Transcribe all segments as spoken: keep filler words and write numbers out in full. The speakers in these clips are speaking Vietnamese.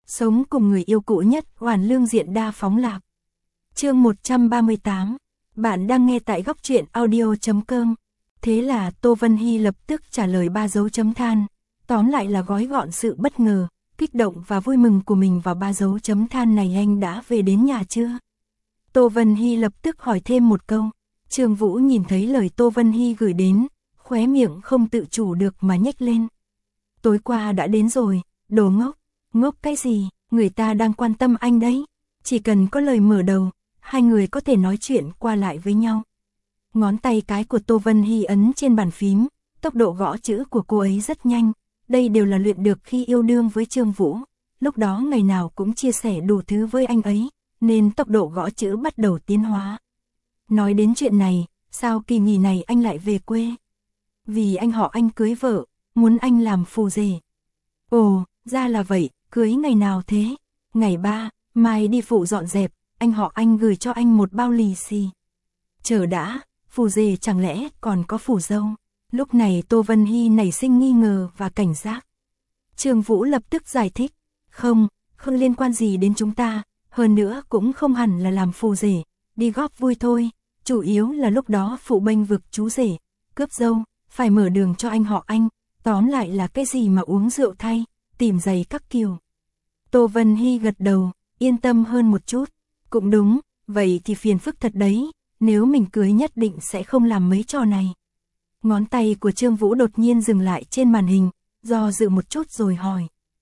Sống cùng người yêu cũ nhất, hoàn lương diện đa phóng lạc. Chương một trăm ba mươi tám. Bạn đang nghe tại góc truyện audio chấm com. Thế là Tô Vân Hy lập tức trả lời ba dấu chấm than. Tóm lại là gói gọn sự bất ngờ, kích động và vui mừng của mình vào ba dấu chấm than này. Anh đã về đến nhà chưa? Tô Vân Hy lập tức hỏi thêm một câu. Trương Vũ nhìn thấy lời Tô Vân Hy gửi đến, khóe miệng không tự chủ được mà nhếch lên. Tối qua đã đến rồi, đồ ngốc. Ngốc cái gì, người ta đang quan tâm anh đấy. Chỉ cần có lời mở đầu, hai người có thể nói chuyện qua lại với nhau. Ngón tay cái của Tô Vân Hy ấn trên bàn phím, tốc độ gõ chữ của cô ấy rất nhanh. Đây đều là luyện được khi yêu đương với Trương Vũ. Lúc đó ngày nào cũng chia sẻ đủ thứ với anh ấy, nên tốc độ gõ chữ bắt đầu tiến hóa. Nói đến chuyện này, sao kỳ nghỉ này anh lại về quê? Vì anh họ anh cưới vợ, muốn anh làm phù rể. Ồ, ra là vậy, cưới ngày nào thế? Ngày ba, mai đi phụ dọn dẹp, anh họ anh gửi cho anh một bao lì xì. Chờ đã, phù rể chẳng lẽ còn có phù dâu? Lúc này Tô Vân Hy nảy sinh nghi ngờ và cảnh giác. Trương Vũ lập tức giải thích, không, không liên quan gì đến chúng ta, hơn nữa cũng không hẳn là làm phù rể, đi góp vui thôi, chủ yếu là lúc đó phụ bênh vực chú rể, cướp dâu, phải mở đường cho anh họ anh, tóm lại là cái gì mà uống rượu thay, tìm giày các kiểu. Tô Vân Hy gật đầu, yên tâm hơn một chút, cũng đúng, vậy thì phiền phức thật đấy, nếu mình cưới nhất định sẽ không làm mấy trò này. Ngón tay của Trương Vũ đột nhiên dừng lại trên màn hình, do dự một chút rồi hỏi.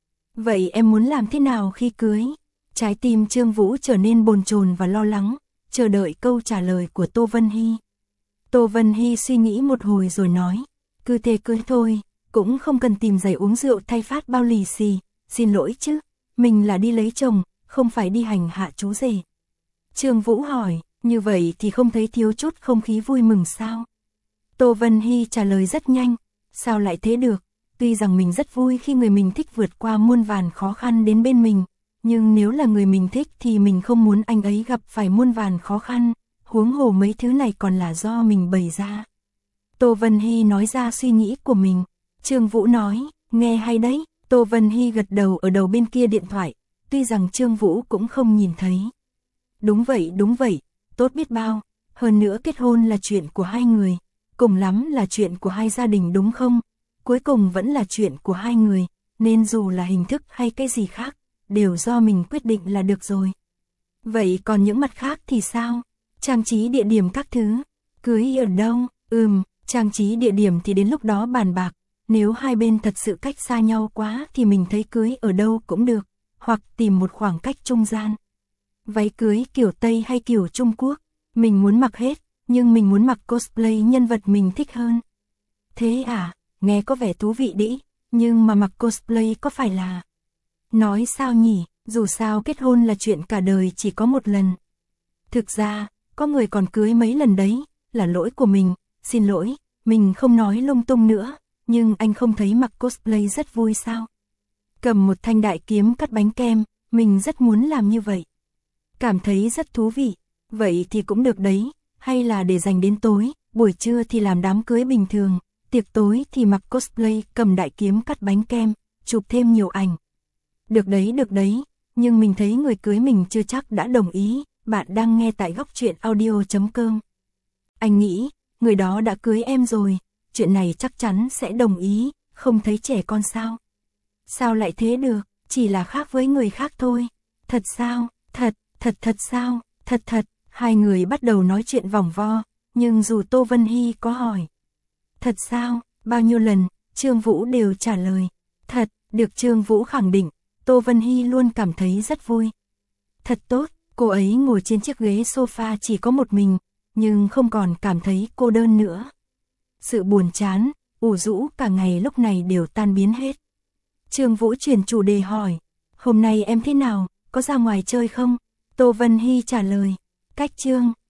Vậy em muốn làm thế nào khi cưới? Trái tim Trương Vũ trở nên bồn chồn và lo lắng, chờ đợi câu trả lời của Tô Vân Hy. Tô Vân Hy suy nghĩ một hồi rồi nói, cứ thế cưới thôi, cũng không cần tìm giày uống rượu thay phát bao lì xì, xin lỗi chứ, mình là đi lấy chồng, không phải đi hành hạ chú rể. Trương Vũ hỏi, như vậy thì không thấy thiếu chút không khí vui mừng sao? Tô Vân Hy trả lời rất nhanh, sao lại thế được, tuy rằng mình rất vui khi người mình thích vượt qua muôn vàn khó khăn đến bên mình, nhưng nếu là người mình thích thì mình không muốn anh ấy gặp phải muôn vàn khó khăn, huống hồ mấy thứ này còn là do mình bày ra. Tô Vân Hy nói ra suy nghĩ của mình, Trương Vũ nói, nghe hay đấy, Tô Vân Hy gật đầu ở đầu bên kia điện thoại, tuy rằng Trương Vũ cũng không nhìn thấy. Đúng vậy, đúng vậy, tốt biết bao, hơn nữa kết hôn là chuyện của hai người, cùng lắm là chuyện của hai gia đình đúng không? Cuối cùng vẫn là chuyện của hai người, nên dù là hình thức hay cái gì khác, đều do mình quyết định là được rồi. Vậy còn những mặt khác thì sao? Trang trí địa điểm các thứ, cưới ở đâu? Ừm, trang trí địa điểm thì đến lúc đó bàn bạc, nếu hai bên thật sự cách xa nhau quá thì mình thấy cưới ở đâu cũng được, hoặc tìm một khoảng cách trung gian. Váy cưới kiểu Tây hay kiểu Trung Quốc, mình muốn mặc hết, nhưng mình muốn mặc cosplay nhân vật mình thích hơn. Thế à, nghe có vẻ thú vị đĩ, nhưng mà mặc cosplay có phải là... Nói sao nhỉ, dù sao kết hôn là chuyện cả đời chỉ có một lần. Thực ra, có người còn cưới mấy lần đấy, là lỗi của mình, xin lỗi, mình không nói lung tung nữa, nhưng anh không thấy mặc cosplay rất vui sao? Cầm một thanh đại kiếm cắt bánh kem, mình rất muốn làm như vậy. Cảm thấy rất thú vị, vậy thì cũng được đấy, hay là để dành đến tối, buổi trưa thì làm đám cưới bình thường, tiệc tối thì mặc cosplay cầm đại kiếm cắt bánh kem, chụp thêm nhiều ảnh. Được đấy, được đấy, nhưng mình thấy người cưới mình chưa chắc đã đồng ý, bạn đang nghe tại góc truyện audio chấm com. Anh nghĩ, người đó đã cưới em rồi, chuyện này chắc chắn sẽ đồng ý, không thấy trẻ con sao? Sao lại thế được, chỉ là khác với người khác thôi. Thật sao, thật, thật thật sao, thật thật, hai người bắt đầu nói chuyện vòng vo, nhưng dù Tô Vân Hy có hỏi. Thật sao, bao nhiêu lần, Trương Vũ đều trả lời. Thật, được Trương Vũ khẳng định, Tô Vân Hy luôn cảm thấy rất vui. Thật tốt, cô ấy ngồi trên chiếc ghế sofa chỉ có một mình, nhưng không còn cảm thấy cô đơn nữa. Sự buồn chán, ủ rũ cả ngày lúc này đều tan biến hết. Trương Vũ chuyển chủ đề hỏi, hôm nay em thế nào, có ra ngoài chơi không? Tô Vân Hy trả lời, cách Trương,